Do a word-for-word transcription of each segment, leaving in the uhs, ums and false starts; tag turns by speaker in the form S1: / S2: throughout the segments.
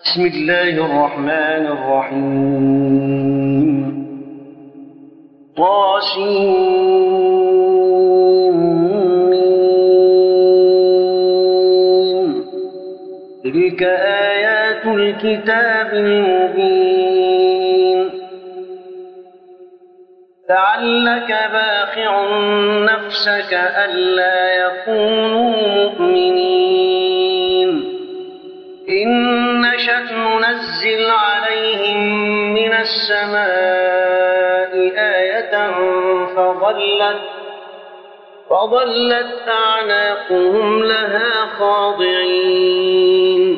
S1: بسم الله الرحمن الرحيم طاسيم تلك آيات الكتاب المبين لعلك باخع نفسك ألا يكونوا مؤمنين إن نشأ ننزل عليهم من السماء آية فظلت, فظلت أعناقهم لها خاضعين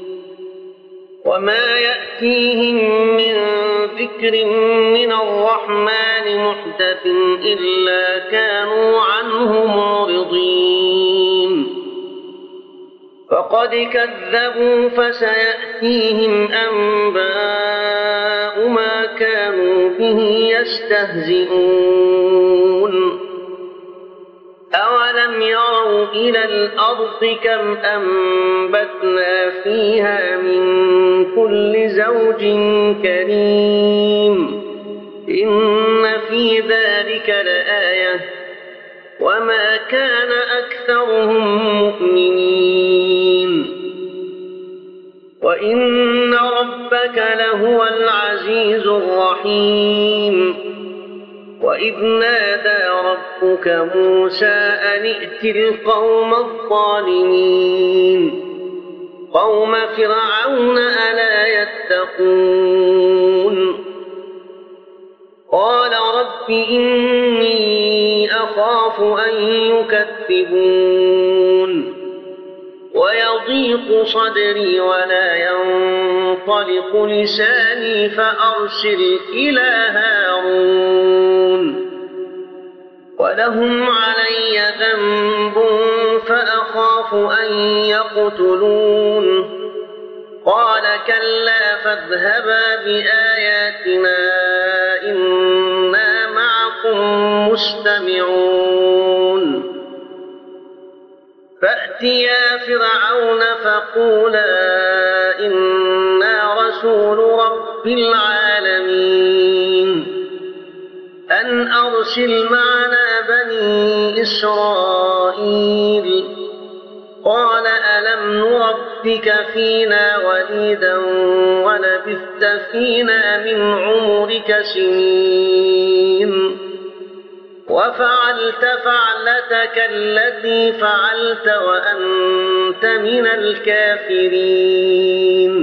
S1: وما يأتيهم من ذكر من الرحمن محدث إلا كانوا عنه معرضين فقد كذبوا فسيأتيهم أنباء ما كانوا به يستهزئون أولم يروا إلى الأرض كم أنبتنا فيها من كل زوج كريم إن في ذلك لآية وما كان أكثرهم مؤمنين وإن ربك لهو العزيز الرحيم وإذ نادى ربك موسى أن ائت القوم الظالمين قوم فرعون ألا يتقون قال رب إني أخاف أن يكذبون ويضيق صدري ولا ينطلق لساني فأرسل إلى هارون ولهم علي ذنب فأخاف أن يقتلون قال كلا فاذهبا بآياتنا إنا معكم مستمعون فأتيا فرعون فقولا إنا رسول رب العالمين أن أرسل معنا بني إسرائيل قال ألم نربك فينا وليدا ولبثت فينا من عمرك سنين وفعلت فعلتك التي فعلت وأنت من الكافرين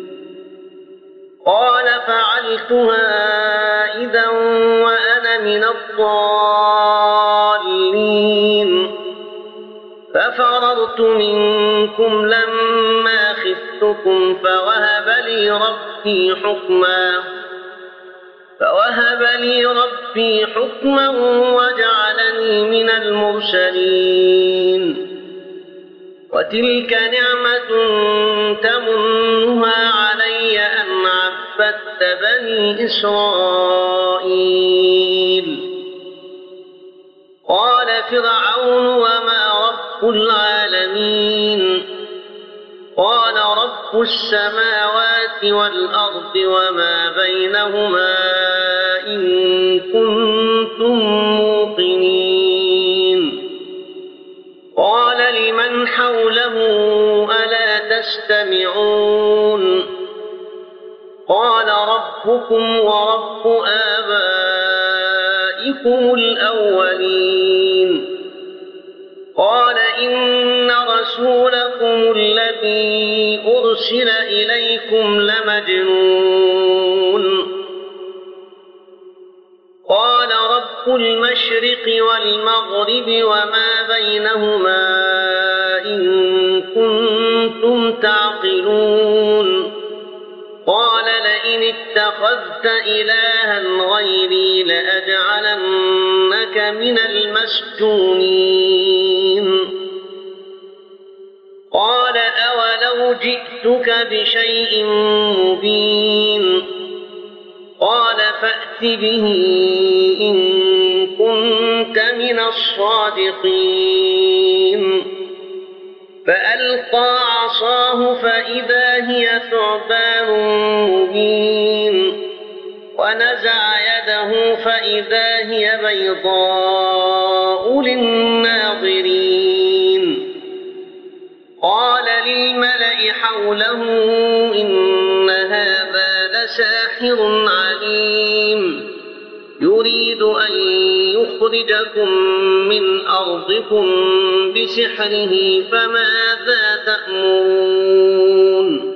S1: قال فعلتها إذا وأنا من الضالين ففررت منكم لما خفتكم فوهب لي ربي حكما فوهب لي ربي حكما وجعلني من المرسلين وتلك نعمة تمنها علي أن عبدت بني إسرائيل قال فرعون وما رب العالمين قال رب السماوات والأرض وما بينهما إن كنتم موقنين قال لمن حوله ألا تستمعون قال ربكم ورب آبائكم الأولين قال إن رسولكم الذي أرسل إليكم لمجنون قال رب المشرق والمغرب وما بينهما إن كنتم تعقلون قال لئن اتخذت إلها غيري لأجعلنك من المسجونين قال أولو جئتك بشيء مبين قال فأت به إن كنت من الصادقين فألقى عصاه فإذا هي ثعبان مبين ونزع يده فإذا هي بيضاء للناظرين قال للملأ حوله إن هذا لساحر عليم يريد أن يخرجكم من أرضكم بسحره فماذا تأمرون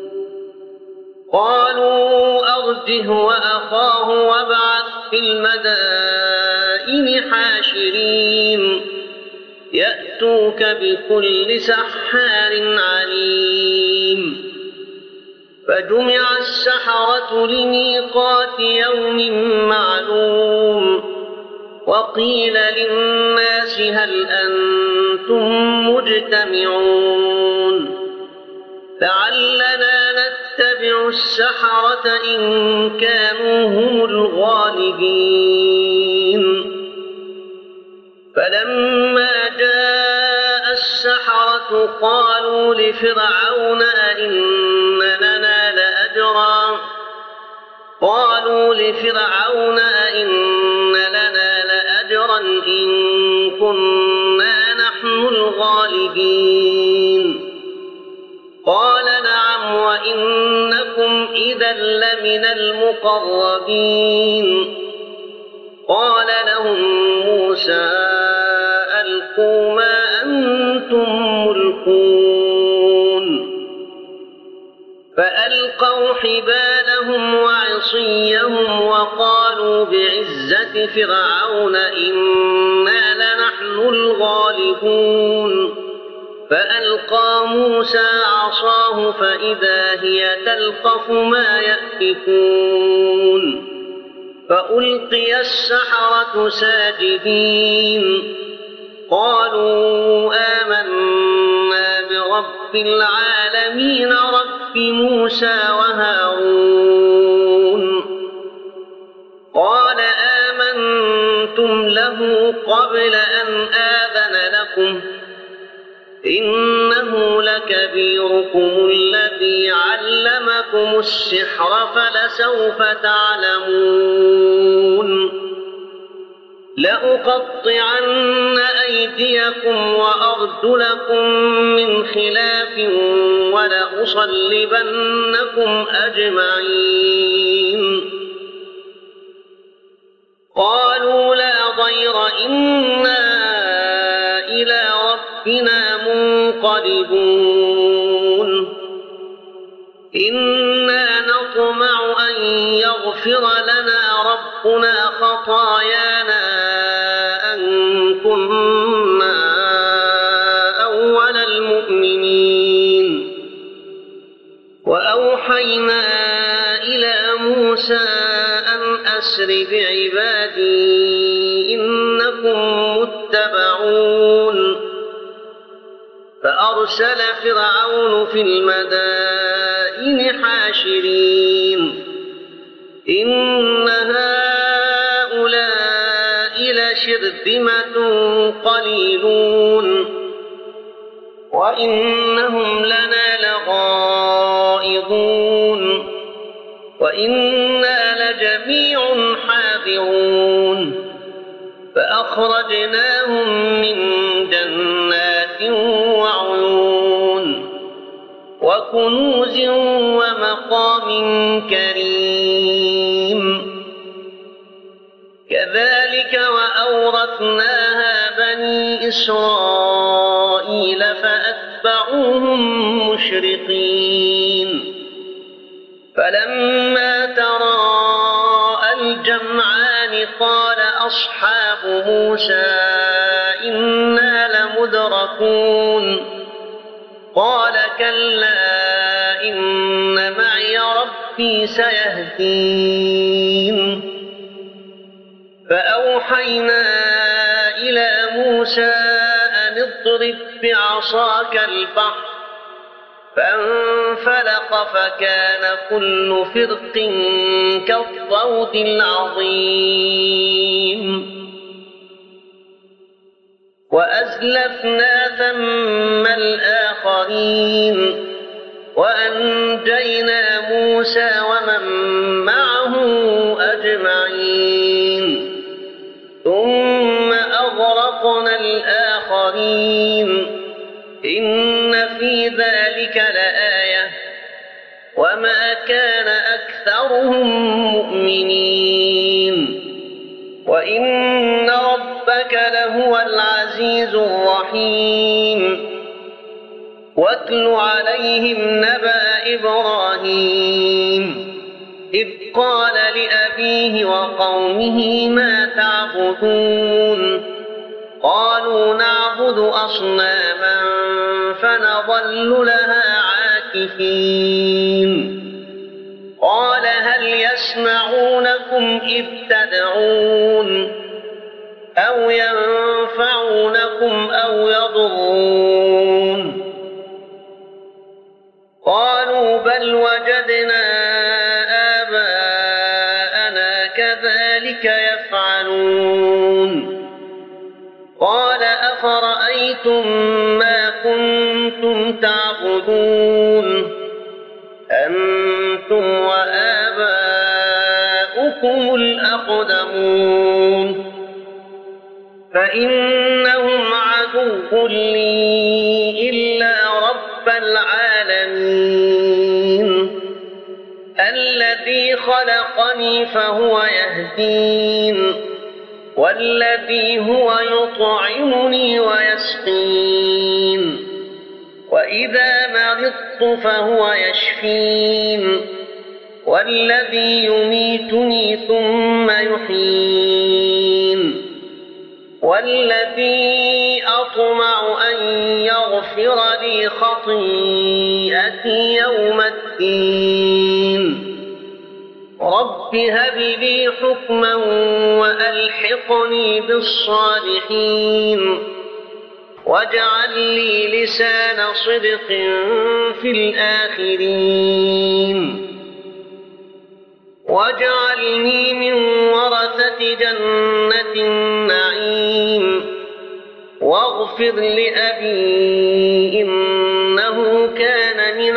S1: قالوا أرجه وأخاه وابعث في المدائن حاشرين يأتوك بكل سحار عليم فجمع السحرة لميقات يوم معلوم وقيل للناس هل أنتم مجتمعون لعلنا نتبع السحرة إن كانوا هم الغالبين فلما جاء السحرة قالوا لفرعون أئن لنا لأجرا قالوا لفرعون أئن لنا لأجرا إن كنا نحن الغالبين قال نعم وإنكم إذا لمن المقربين قال لهم موسى ألقوا ما أنتم ملقون فألقوا حبالهم وعصيهم وقالوا بعزة فرعون إنا لنحن الغالبون فألقى موسى عصاه فإذا هي تلقف ما يأفكون فألقي السحرة ساجدين قالوا آمنا برب العالمين رب موسى وهارون قال آمنتم له قبل أن آذن لكم إنه لكبيركم الذي علمكم السحر فلسوف تعلمون لأقطعن أيديكم وأرجلكم من خلاف ولأصلبنكم أجمعين قالوا لا ضير إنا إلى ربنا منقلبون إنا نطمع أن يغفر لنا ربنا خطايانا أن كنا أول المؤمنين وأوحينا إلى موسى أن أسر بعبادي إنكم متبعون فأرسل فرعون في المدائن حاشرين إن هؤلاء لشرذمة قليلون وإنهم لنا لغائظون وإنا لجميع حاذرون فأخرجناهم من جنات وعيون وكنوز ومقام كريم كذلك وأورثناها بني إسرائيل فأتبعوهم مشرقين فلما تراءى الجمعان قال أصحاب موسى إنا لمدركون قال كلا إن معي ربي سيهدين فأوحينا إلى موسى أن اضرب بعصاك البحر فانفلق فكان كل فرق كالطود العظيم وأزلفنا ثم الآخرين وأنجينا موسى ومن معه أجمعين ثم أغرقنا الآخرين إن في ذلك لآية وما كان أكثرهم مؤمنين وإن ربك لهو العزيز الرحيم واتل عليهم نبأ إبراهيم إذ قال لأبيه وقومه ما تعبدون قالوا نعبد أصناما فنظل لها عاكفين قال هل يسمعونكم إذ تدعون أو ينفعونكم أو يضرون قالوا بل وجدنا آباءنا كذلك يفعلون قال أفرأيتم ما كنتم تعبدون أنتم وآباؤكم الأقدمون فإنهم عدو لي إلا رب العالمين الذي خلقني فهو يهدين والذي هو يطعمني ويسقين وإذا مرضت فهو يشفين والذي يميتني ثم يحيين والذي أطمع أن يغفر لي خطيئتي يوم الدين رب هب لي حكما وألحقني بالصالحين واجعل لي لسان صدق في الآخرين واجعلني من ورثة جنة النعيم واغفر لأبي إنه كان من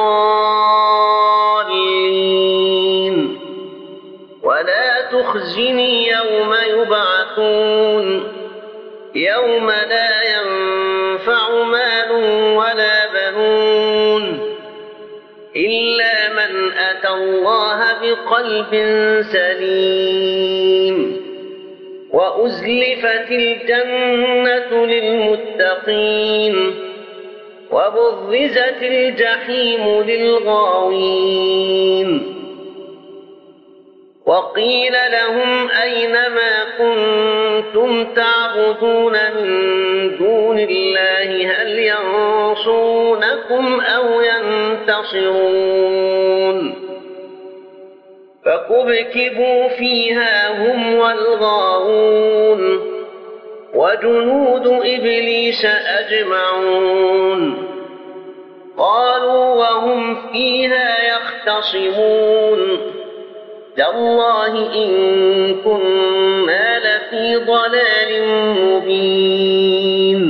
S1: الضالين ولا تخزني يوم يبعثون يوم لا ينفع مال ولا بنون إلا من أتى الله بقلب سليم وأزلفت الجنة للمتقين وبرزت الجحيم للغاوين وقيل لهم أين ما كنتم تعبدون من دون الله هل ينصرونكم أو ينتصرون فكبكبوا فيها هم والغاوون وجنود إبليس أجمعون قالوا وهم فيها يختصمون تالله إن كنا لفي ضلال مبين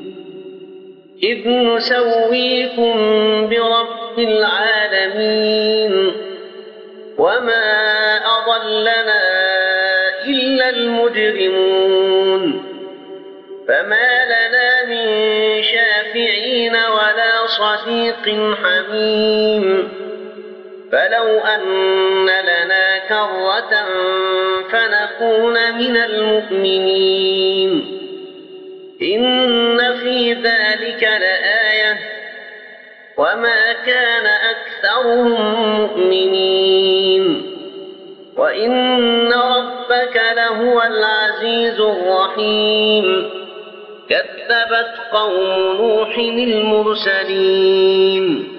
S1: إذ نسويكم برب العالمين وما أضلنا إلا المجرمون فما لنا من شافعين ولا صديق حميم فلو أن لنا كرة فنكون من المؤمنين إن في ذلك لآية وما كان أكثرهم مؤمنين وإن ربك لهو العزيز الرحيم كذبت قوم نوح المرسلين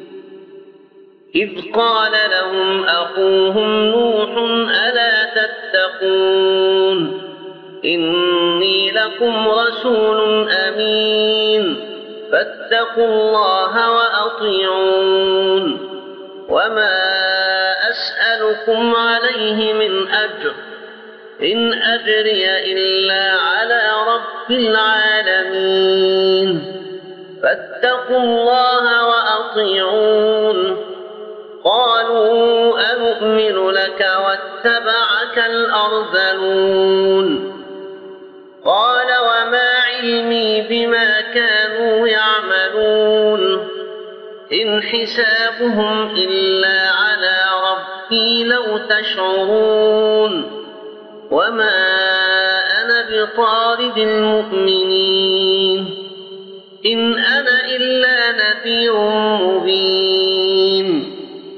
S1: إذ قال لهم أخوهم نوح ألا تتقون إني لكم رسول أمين فاتقوا الله وأطيعون وما أسألكم عليه من أجر إن أجري إلا على رب العالمين فاتقوا الله وأطيعون قالوا أنؤمن لك واتبعك الأرذلون قال وما علمي بما كانوا يعملون إن حسابهم إلا على ربي لو تشعرون وما أنا بطارد المؤمنين إن أنا إلا نذير مبين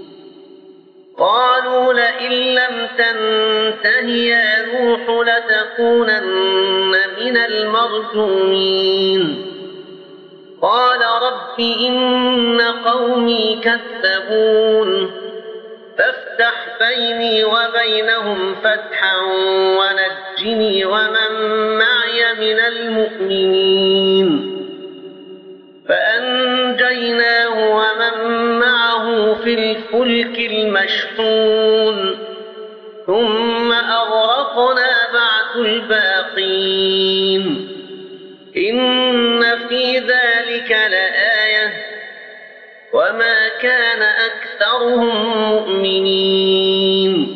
S1: قالوا لئن لم تنته يا نوح لتكونن من المرجومين قال رب إن قومي كذبون فافتح بيني وبينهم فتحا ونجني ومن معي من المؤمنين فأنجيناه ومن معه في الفلك المشحون ثم أغرقنا بعد الباقين إن في ذلك لآية وما كان أكثرهم مؤمنين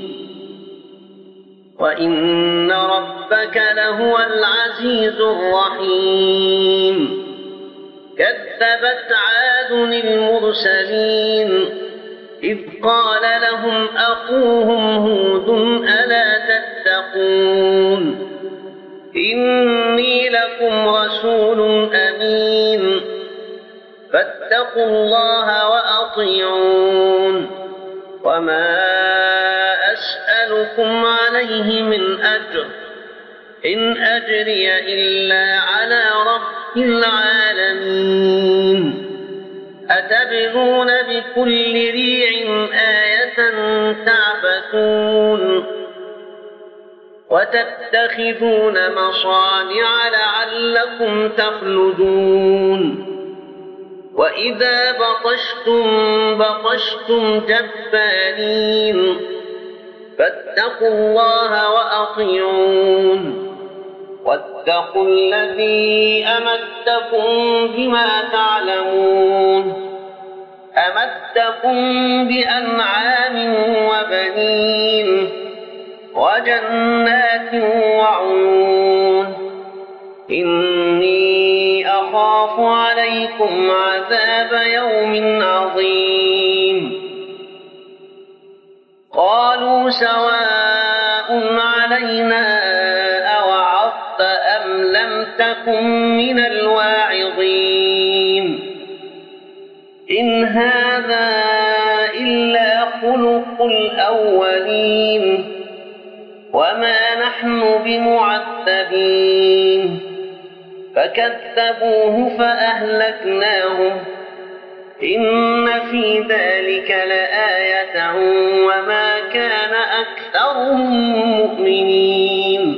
S1: وإن ربك لهو العزيز الرحيم كذبت عاد المرسلين إذ قال لهم أخوهم هود ألا تتقون إني لكم رسول أمين فاتقوا الله وأطيعون وما أسألكم عليه من أجر إن أجري إلا على رب العالمين أتبنون بكل ريع آية تعبثون وتتخذون مصانع لعلكم تخلدون وإذا بطشتم بطشتم جبارين فاتقوا الله وأطيعون واتقوا الذي أمدكم بما تعلمون أمدكم بأنعام وبنين وجنات وعيون إني أخاف عليكم عذاب يوم عظيم قالوا سواء علينا أوعظت أم لم تكن من الواعظين إن هذا إلا خلق الأولين وما نحن بمعذبين فكذبوه فأهلكناهم إن في ذلك لآية وما كان أكثرهم مؤمنين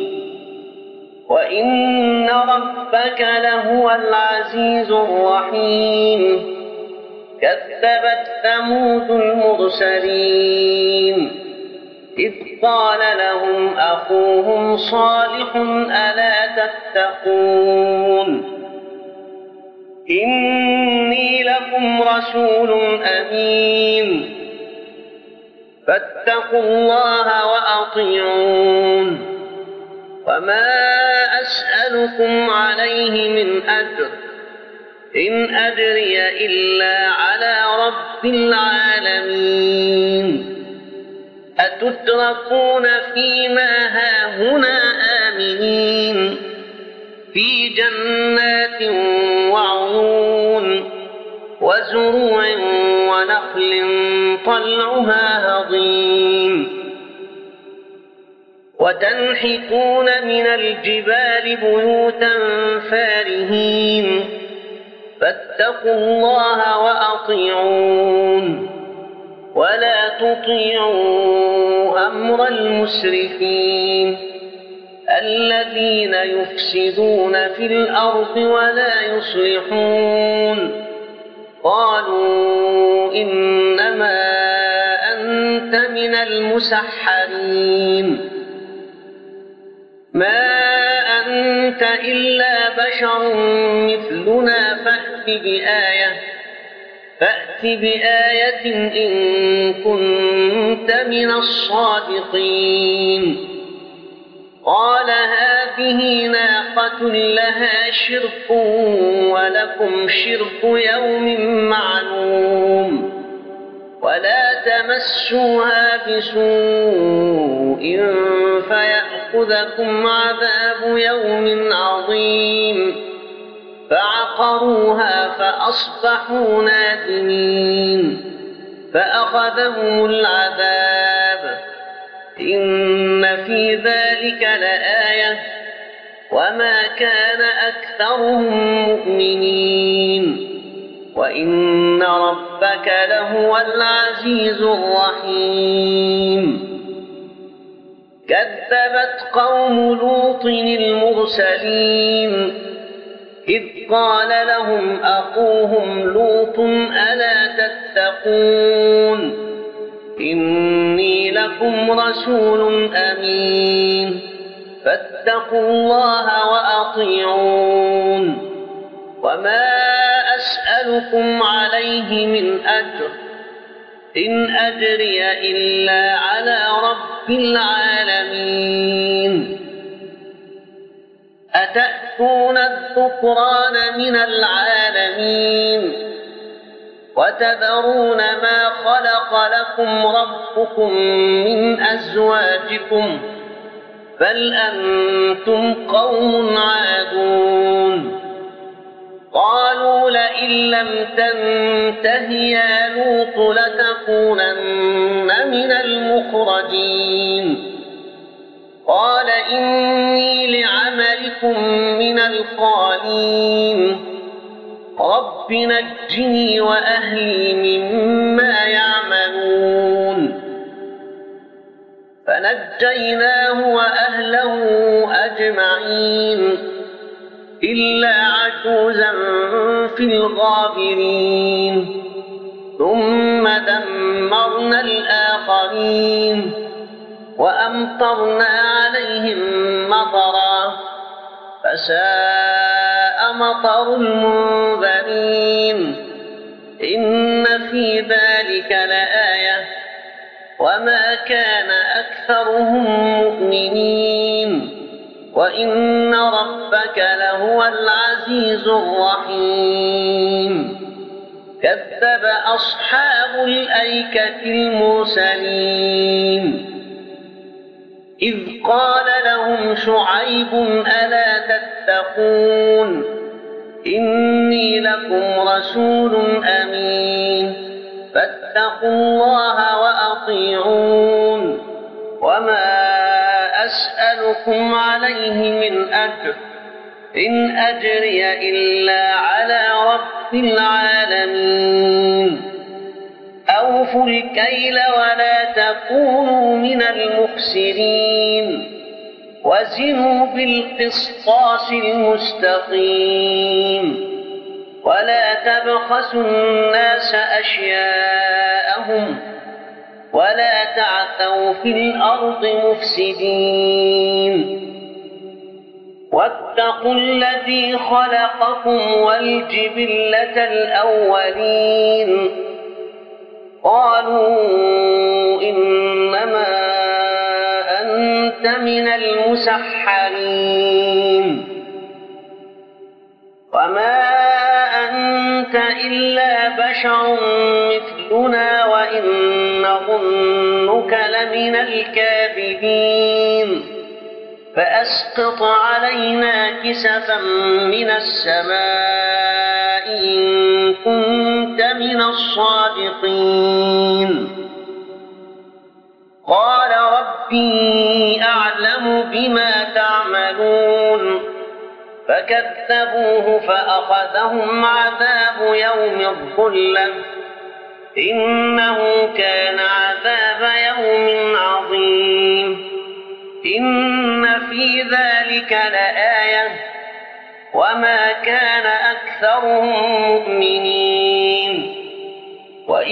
S1: وإن ربك لهو العزيز الرحيم كذبت ثمود المرسلين إذ قال لهم أخوهم صالح ألا تتقون إني لكم رسول أمين فاتقوا الله وأطيعون وما أسألكم عليه من أجر إن أجري إلا على رب العالمين أتتركون فيما هاهنا آمنين في جنات وعيون وزروع ونخل طلعها هضيم وتنحتون من الجبال بيوتا فارهين فاتقوا الله وأطيعون ولا تطيعوا أمر المسرفين الذين يفسدون في الأرض ولا يصلحون قالوا إنما أنت من المسحرين ما أنت إلا بشر مثلنا فأت بآية فأت بآية إن كنت من الصادقين. قال هذه ناقة لها شرب ولكم شرب يوم معلوم ولا تمسوها بسوء فيأخذكم عذاب يوم عظيم. فعقروها فأصبحوا نادمين فأخذهم العذاب. إن في ذلك لآية وما كان أكثرهم مؤمنين وإن ربك لهو العزيز الرحيم. كذبت قوم لوط المرسلين إذ قال لهم أخوهم لوط ألا تتقون إني لكم رسول أمين فاتقوا الله وأطيعون. وما أسألكم عليه من أجر إن أجري إلا على رب العالمين. أتأتون الذكران من العالمين وتذرون ما خلق لكم ربكم من أزواجكم بل أنتم قوم عادون. قالوا لئن لم تنته يا لوط لتكونن من المخرجين. قال إني لعملكم من القالين رب نجني وأهلي مما يعملون. فنجيناه وأهله أجمعين إلا عجوزا في الغابرين. ثم دمرنا الآخرين وأمطرنا عليهم مطرا فساء مطر المنذرين. إن في ذلك لآية وما كان أكثرهم مؤمنين وإن ربك لهو العزيز الرحيم. كذب أصحاب الأيكة المرسلين إذ قال لهم شعيب ألا تتقون إني لكم رسول أمين فاتقوا الله وأطيعون. وما أسألكم عليه من أجر إن أجري إلا على رب العالمين. أوفوا الكيل ولا تكونوا من المخسرين وزنوا بالقسطاس المستقيم ولا تبخسوا الناس أشياءهم ولا تعثوا في الأرض مفسدين. واتقوا الذي خلقكم والجبلة الأولين. قالوا إنما أنت من المسحرين وما أنت إلا بشر مثلنا وإن نظنك لمن الكاذبين. فأسقط علينا كسفا من السماء إن كنت من الصادقين. قال ربي أعلم بما تعملون. فكذبوه فأخذهم عذاب يوم الظلة إنه كان عذاب يوم عظيم. إن في ذلك لآية وما كان أكثرهم مؤمنين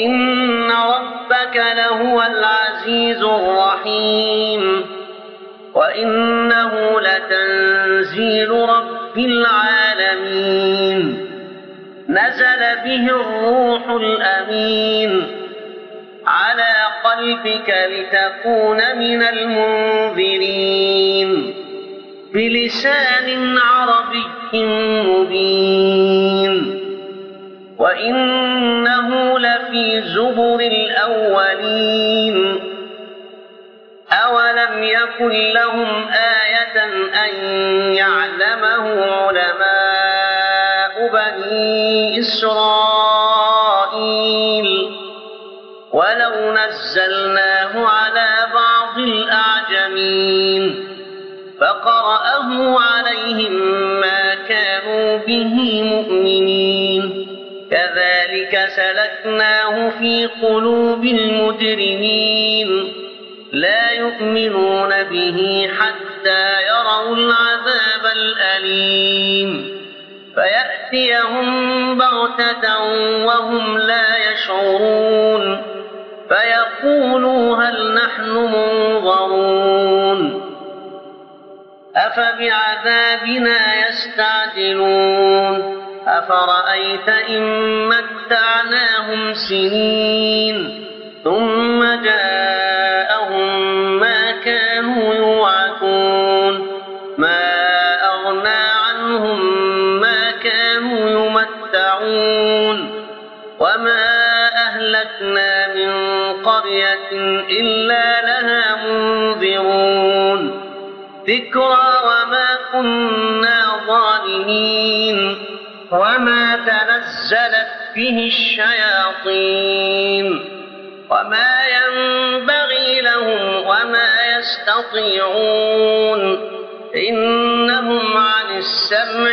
S1: وإن ربك لهو العزيز الرحيم. وإنه لتنزيل رب العالمين نزل به الروح الأمين على قلبك لتكون من المنذرين بلسان عربي مبين وإنه لفي زبر الأولين أولم يكن لهم آية أن يعلمه علماء بني إسرائيل ولو نزلناه على بعض الأعجمين فقرأه عليهم ما كانوا به مؤمنين كذلك سلكناه في قلوب المجرمين لا يؤمنون به حتى يروا العذاب الأليم فيأتيهم بغتة وهم لا يشعرون فيقولوا هل نحن منظرون أفبعذابنا يستعجلون أفرأيت إن متعناهم سنين ثم جاءهم ما كانوا يوعدون ما أغنى عنهم ما كانوا يمتعون وما أهلكنا من قرية إلا لها منذرون ذكرى وما كنا ظالمين وما تنزلت به الشياطين وما ينبغي لهم وما يستطيعون إنهم عن السمع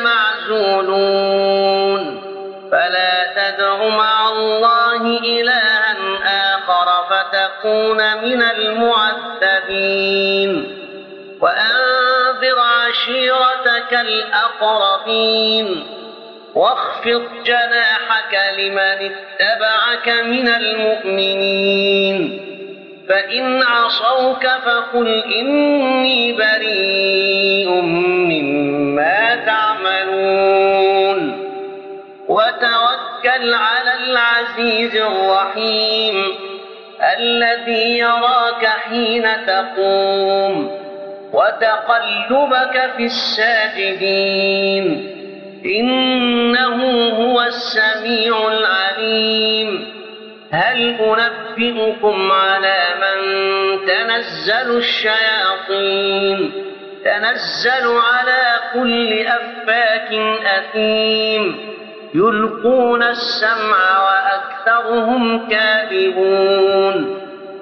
S1: لمعزولون فلا تدع مع الله إلها آخر فتكون من المعذبين وأنذر عشيرتك الأقربين واخفض جناحك لمن اتبعك من المؤمنين فإن عصوك فقل إني بريء مما تعملون وتوكل على العزيز الرحيم الذي يراك حين تقوم وتقلبك في الساجدين إنه هو السميع العليم هل أنبئكم على من تنزل الشياطين تنزل على كل أفاك أثيم يلقون السمع وأكثرهم كاذبون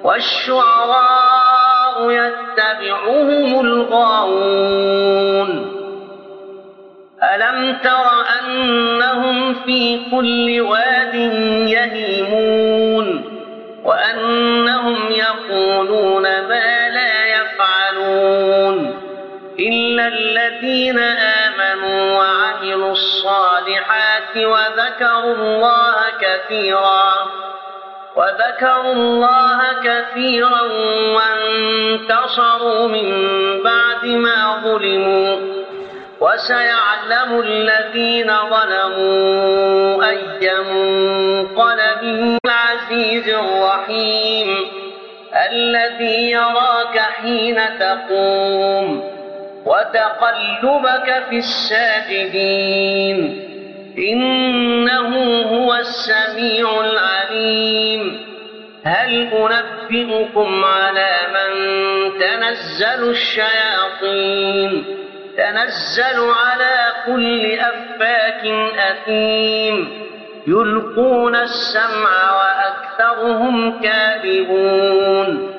S1: والشعراء يتبعهم الغاوون ألم تر أنهم في كل واد يهيمون وأنهم يقولون ما لا يفعلون إلا الذين آمنوا وعملوا الصالحات وذكروا الله كثيرا وذكروا الله كثيرا وانتصروا من بعد ما ظلموا وسيعلم الذين ظلموا أي منقلب العزيز الرحيم الذي يراك حين تقوم وتقلبك في الساجدين إنه هو السميع العليم هل أنبئكم على من تنزل الشياطين تنزل على كل أفاك أثيم يلقون السمع وأكثرهم كاذبون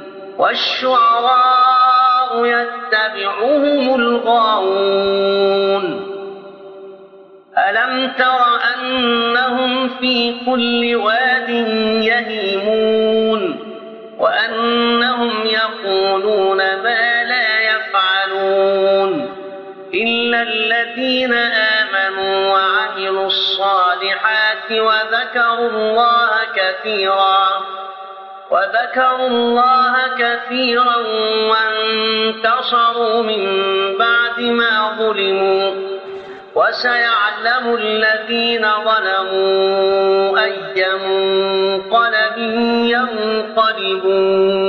S1: والشعراء يتبعهم الغاوون ألم تر أنهم في كل واد يهيمون وأنهم يقولون ما لا يفعلون إلا الذين آمنوا وعملوا الصالحات وذكروا الله كثيرا وذكروا الله كثيرا وانتصروا من بعد ما ظلموا وسيعلم الذين ظلموا أي منقلب ينقلبون